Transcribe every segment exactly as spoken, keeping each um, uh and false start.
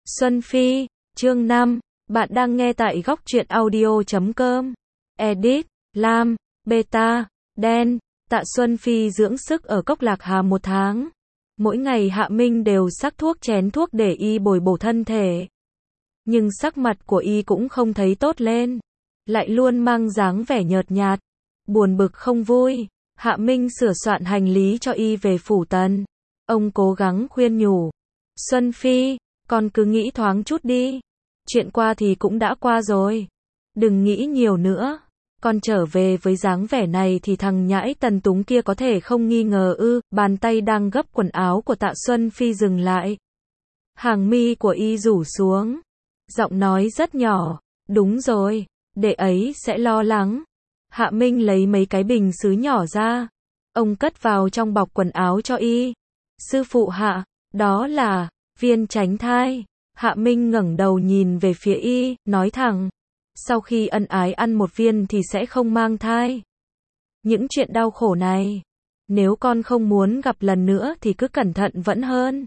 Xuân Phi, chương năm, bạn đang nghe tại góc truyện audio chấm com. Edit, Lam, Beta, Đen, Tạ Xuân Phi dưỡng sức ở Cốc Lạc Hà một tháng. Mỗi ngày Hạ Minh đều sắc thuốc chén thuốc để y bồi bổ thân thể. Nhưng sắc mặt của y cũng không thấy tốt lên. Lại luôn mang dáng vẻ nhợt nhạt, buồn bực không vui. Hạ Minh sửa soạn hành lý cho y về phủ Tần. Ông cố gắng khuyên nhủ. Xuân Phi, con cứ nghĩ thoáng chút đi. Chuyện qua thì cũng đã qua rồi. Đừng nghĩ nhiều nữa. Con trở về với dáng vẻ này thì thằng nhãi Tần Túng kia có thể không nghi ngờ ư. Bàn tay đang gấp quần áo của Tạ Xuân Phi dừng lại. Hàng mi của y rủ xuống. Giọng nói rất nhỏ. Đúng rồi, đệ ấy sẽ lo lắng. Hạ Minh lấy mấy cái bình sứ nhỏ ra. Ông cất vào trong bọc quần áo cho y. Sư phụ Hạ, đó là viên tránh thai. Hạ Minh ngẩng đầu nhìn về phía y, nói thẳng. Sau khi ân ái ăn một viên thì sẽ không mang thai. Những chuyện đau khổ này, nếu con không muốn gặp lần nữa thì cứ cẩn thận vẫn hơn.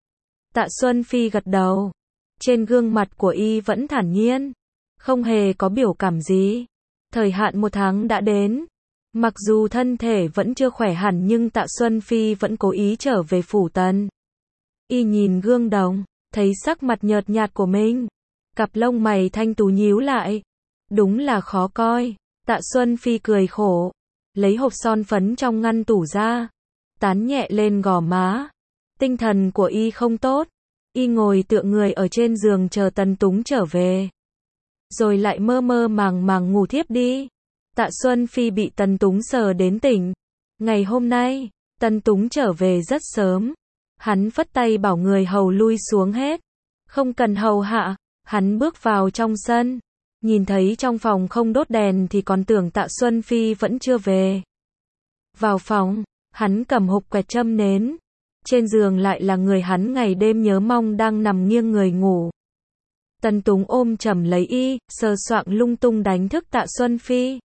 Tạ Xuân Phi gật đầu. Trên gương mặt của y vẫn thản nhiên, không hề có biểu cảm gì. Thời hạn một tháng đã đến. Mặc dù thân thể vẫn chưa khỏe hẳn nhưng Tạ Xuân Phi vẫn cố ý trở về phủ Tần. Y nhìn gương đồng, thấy sắc mặt nhợt nhạt của mình. Cặp lông mày thanh tú nhíu lại. Đúng là khó coi. Tạ Xuân Phi cười khổ. Lấy hộp son phấn trong ngăn tủ ra. Tán nhẹ lên gò má. Tinh thần của y không tốt. Y ngồi tựa người ở trên giường chờ Tần Túng trở về. Rồi lại mơ mơ màng màng ngủ thiếp đi. Tạ Xuân Phi bị Tần Túng sờ đến tỉnh. Ngày hôm nay, Tần Túng trở về rất sớm. Hắn phất tay bảo người hầu lui xuống hết. Không cần hầu hạ, hắn bước vào trong sân. Nhìn thấy trong phòng không đốt đèn thì còn tưởng Tạ Xuân Phi vẫn chưa về. Vào phòng, hắn cầm hộp quẹt châm nến. Trên giường lại là người hắn ngày đêm nhớ mong đang nằm nghiêng người ngủ. Tần Túng ôm chầm lấy y, sờ soạng lung tung đánh thức Tạ Xuân Phi.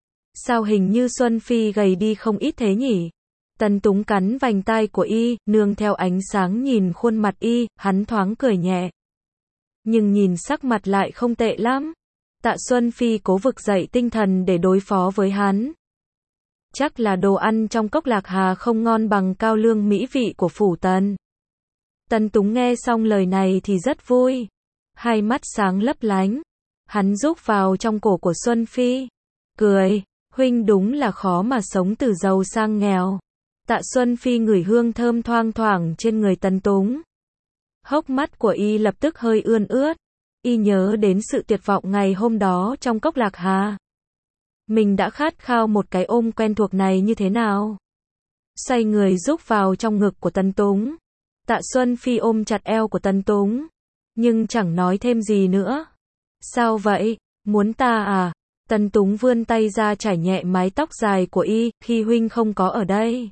Sao hình như Xuân Phi gầy đi không ít thế nhỉ? Tần Túng cắn vành tai của y, nương theo ánh sáng nhìn khuôn mặt y, hắn thoáng cười nhẹ. Nhưng nhìn sắc mặt lại không tệ lắm. Tạ Xuân Phi cố vực dậy tinh thần để đối phó với hắn. Chắc là đồ ăn trong Cốc Lạc Hà không ngon bằng cao lương mỹ vị của phủ Tần. Tần Túng nghe xong lời này thì rất vui. Hai mắt sáng lấp lánh. Hắn rúc vào trong cổ của Xuân Phi. Cười, huynh đúng là khó mà sống từ giàu sang nghèo. Tạ Xuân Phi ngửi hương thơm thoang thoảng trên người Tần Túng. Hốc mắt của y lập tức hơi ươn ướt. Y nhớ đến sự tuyệt vọng ngày hôm đó trong Cốc Lạc Hà. Mình đã khát khao một cái ôm quen thuộc này như thế nào. Xoay người rúc vào trong ngực của Tần Túng. Tạ Xuân Phi ôm chặt eo của Tần Túng. Nhưng chẳng nói thêm gì nữa. Sao vậy? Muốn ta à? Tần Túng vươn tay ra chải nhẹ mái tóc dài của y, khi huynh không có ở đây.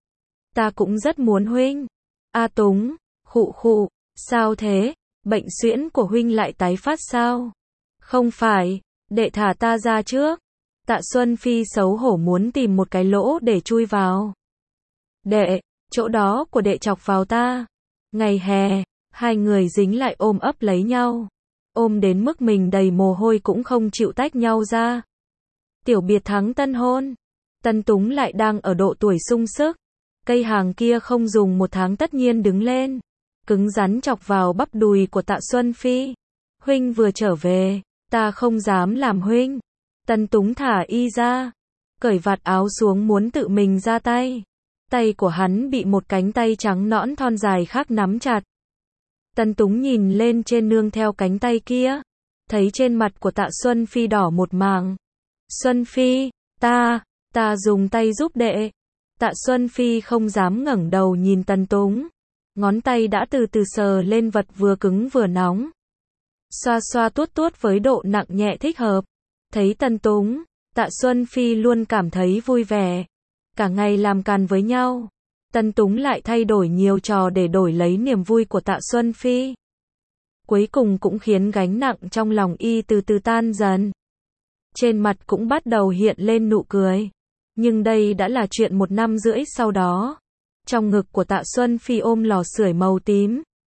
Ta cũng rất muốn huynh. A Túng, khụ khụ, sao thế? Bệnh suyễn của huynh lại tái phát sao? Không phải, đệ thả ta ra trước. Tạ Xuân Phi xấu hổ muốn tìm một cái lỗ để chui vào. Đệ, chỗ đó của đệ chọc vào ta. Ngày hè, hai người dính lại ôm ấp lấy nhau. Ôm đến mức mình đầy mồ hôi cũng không chịu tách nhau ra. Tiểu biệt thắng tân hôn. Tần Túng lại đang ở độ tuổi sung sức. Cây hàng kia không dùng một tháng tất nhiên đứng lên. Cứng rắn chọc vào bắp đùi của Tạ Xuân Phi. Huynh vừa trở về, ta không dám làm huynh. Tần Túng thả y ra. Cởi vạt áo xuống muốn tự mình ra tay. Tay của hắn bị một cánh tay trắng nõn thon dài khác nắm chặt. Tần Túng nhìn lên trên nương theo cánh tay kia. Thấy trên mặt của Tạ Xuân Phi đỏ một mảng. Xuân Phi, ta, ta dùng tay giúp đệ. Tạ Xuân Phi không dám ngẩng đầu nhìn Tần Túng. Ngón tay đã từ từ sờ lên vật vừa cứng vừa nóng. Xoa xoa tuốt tuốt với độ nặng nhẹ thích hợp. Thấy Tần Túng, Tạ Xuân Phi luôn cảm thấy vui vẻ. Cả ngày làm càn với nhau. Tần Túng lại thay đổi nhiều trò để đổi lấy niềm vui của Tạ Xuân Phi. Cuối cùng cũng khiến gánh nặng trong lòng y từ từ tan dần. Trên mặt cũng bắt đầu hiện lên nụ cười. Nhưng đây đã là chuyện một năm rưỡi sau đó. Trong ngực của Tạ Xuân Phi ôm lò sưởi màu tím.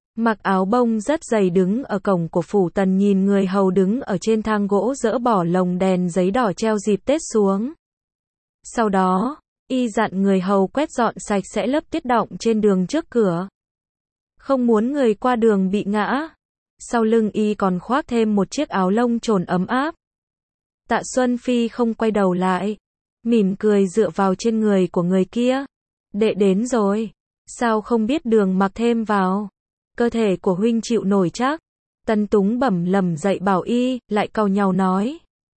mặc áo bông rất dày đứng ở cổng của phủ Tần nhìn người hầu đứng ở trên thang gỗ dỡ bỏ lồng đèn giấy đỏ treo dịp Tết xuống. Sau đó, y dặn người hầu quét dọn sạch sẽ lớp tuyết đọng trên đường trước cửa. Không muốn người qua đường bị ngã. Sau lưng y còn khoác thêm một chiếc áo lông trồn ấm áp. Tạ Xuân Phi không quay đầu lại, mỉm cười dựa vào trên người của người kia. Đệ đến rồi, sao không biết đường mặc thêm vào? Cơ thể của huynh chịu nổi chắc. Tần Túng bẩm lẩm dậy bảo y, lại cau nhàu nói.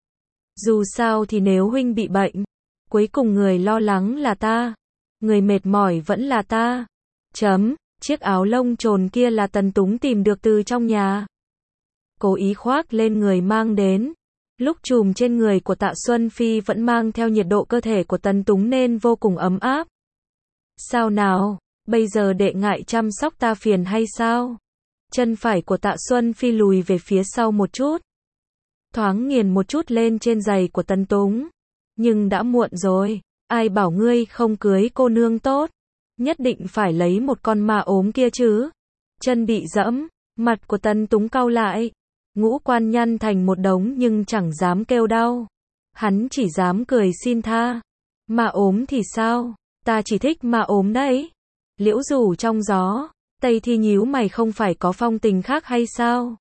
Dù sao thì nếu huynh bị bệnh, cuối cùng người lo lắng là ta, người mệt mỏi vẫn là ta. Chấm, chiếc áo lông trồn kia là Tần Túng tìm được từ trong nhà. Cố ý khoác lên người mang đến. Lúc trùm trên người của Tạ Xuân Phi vẫn mang theo nhiệt độ cơ thể của Tần Túng nên vô cùng ấm áp. Sao nào, bây giờ đệ ngại chăm sóc ta phiền hay sao? Chân phải của Tạ Xuân Phi lùi về phía sau một chút. Thoáng nghiền một chút lên trên giày của Tần Túng. Nhưng đã muộn rồi, ai bảo ngươi không cưới cô nương tốt. Nhất định phải lấy một con ma ốm kia chứ. Chân bị dẫm, mặt của Tần Túng cau lại. Ngũ quan nhăn thành một đống nhưng chẳng dám kêu đau. Hắn chỉ dám cười xin tha. Ma ốm thì sao? Ta chỉ thích ma ốm đấy. Liễu rủ trong gió. Tây Thi nhíu mày không phải có phong tình khác hay sao?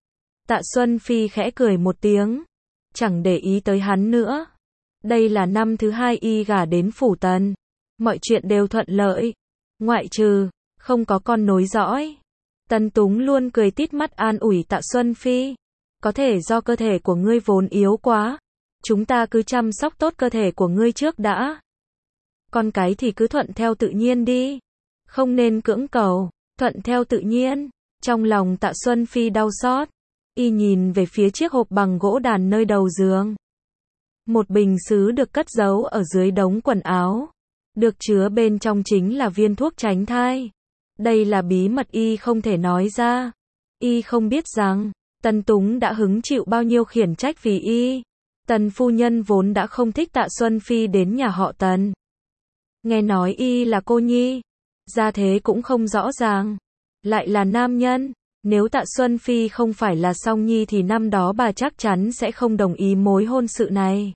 Tạ Xuân Phi khẽ cười một tiếng. Chẳng để ý tới hắn nữa. Đây là năm thứ hai y gả đến phủ Tần. Mọi chuyện đều thuận lợi. Ngoại trừ, không có con nối dõi. Tần Túng luôn cười tít mắt an ủi Tạ Xuân Phi. Có thể do cơ thể của ngươi vốn yếu quá. Chúng ta cứ chăm sóc tốt cơ thể của ngươi trước đã. Con cái thì cứ thuận theo tự nhiên đi. Không nên cưỡng cầu, thuận theo tự nhiên. Trong lòng Tạ Xuân Phi đau xót. Y nhìn về phía chiếc hộp bằng gỗ đàn nơi đầu giường. Một bình sứ được cất giấu ở dưới đống quần áo. Được chứa bên trong chính là viên thuốc tránh thai. Đây là bí mật y không thể nói ra. Y không biết rằng, Tần Túng đã hứng chịu bao nhiêu khiển trách vì y. Tần phu nhân vốn đã không thích Tạ Xuân Phi đến nhà họ Tần. Nghe nói y là cô nhi, gia thế cũng không rõ ràng. Lại là nam nhân, nếu Tạ Xuân Phi không phải là song nhi thì năm đó bà chắc chắn sẽ không đồng ý mối hôn sự này.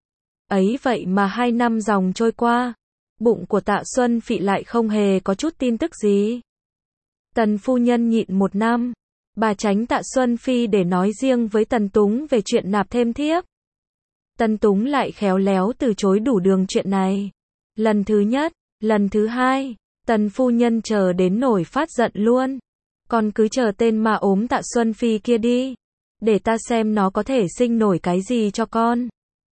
Ấy vậy mà hai năm dòng trôi qua, bụng của Tạ Xuân Phi lại không hề có chút tin tức gì. Tần phu nhân nhịn một năm, bà tránh Tạ Xuân Phi để nói riêng với Tần Túng về chuyện nạp thêm thiếp. Tần Túng lại khéo léo từ chối đủ đường chuyện này. Lần thứ nhất, lần thứ hai, Tần phu nhân chờ đến nổi phát giận luôn. Con cứ chờ tên ma ốm Tạ Xuân Phi kia đi, để ta xem nó có thể sinh nổi cái gì cho con.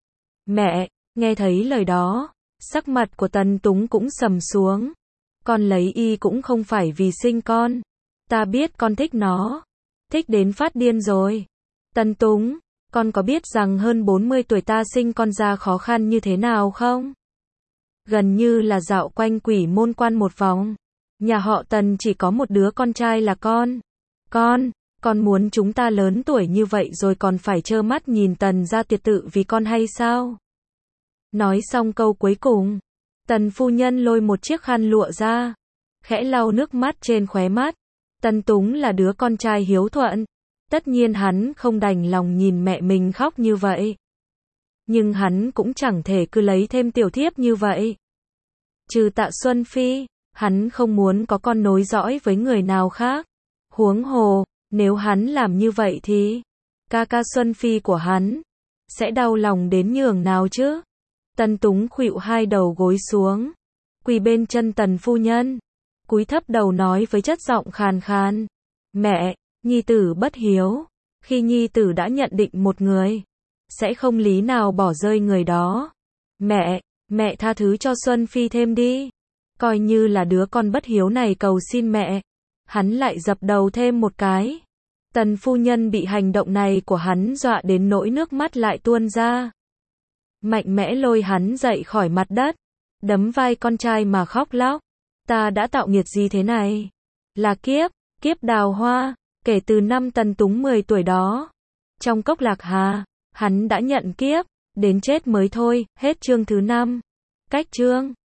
Mẹ, nghe thấy lời đó, sắc mặt của Tần Túng cũng sầm xuống. Con lấy y cũng không phải vì sinh con. Ta biết con thích nó. Thích đến phát điên rồi. Tần Túng, con có biết rằng hơn bốn mươi tuổi ta sinh con ra khó khăn như thế nào không? Gần như là dạo quanh quỷ môn quan một vòng. Nhà họ Tần chỉ có một đứa con trai là con. Con, con muốn chúng ta lớn tuổi như vậy rồi còn phải trơ mắt nhìn Tần gia tiệt tự vì con hay sao? Nói xong câu cuối cùng, Tần phu nhân lôi một chiếc khăn lụa ra, khẽ lau nước mắt trên khóe mắt. Tần Túng là đứa con trai hiếu thuận, tất nhiên hắn không đành lòng nhìn mẹ mình khóc như vậy. Nhưng hắn cũng chẳng thể cứ lấy thêm tiểu thiếp như vậy. Trừ Tạ Xuân Phi, hắn không muốn có con nối dõi với người nào khác. Huống hồ, nếu hắn làm như vậy thì ca ca Xuân Phi của hắn sẽ đau lòng đến nhường nào chứ? Tần Túng khuỵu hai đầu gối xuống, quỳ bên chân Tần phu nhân, cúi thấp đầu nói với chất giọng khàn khàn. Mẹ, nhi tử bất hiếu. Khi nhi tử đã nhận định một người, sẽ không lý nào bỏ rơi người đó. Mẹ, mẹ tha thứ cho Xuân Phi thêm đi. Coi như là đứa con bất hiếu này cầu xin mẹ. Hắn lại dập đầu thêm một cái. Tần phu nhân bị hành động này của hắn dọa đến nỗi nước mắt lại tuôn ra. Mạnh mẽ lôi hắn dậy khỏi mặt đất, đấm vai con trai mà khóc lóc. Ta đã tạo nghiệt gì thế này? Là kiếp, kiếp đào hoa, kể từ năm Tần Túng mười tuổi đó. Trong cốc Lạc Hà, hắn đã nhận kiếp, đến chết mới thôi. Hết chương thứ năm. Cách chương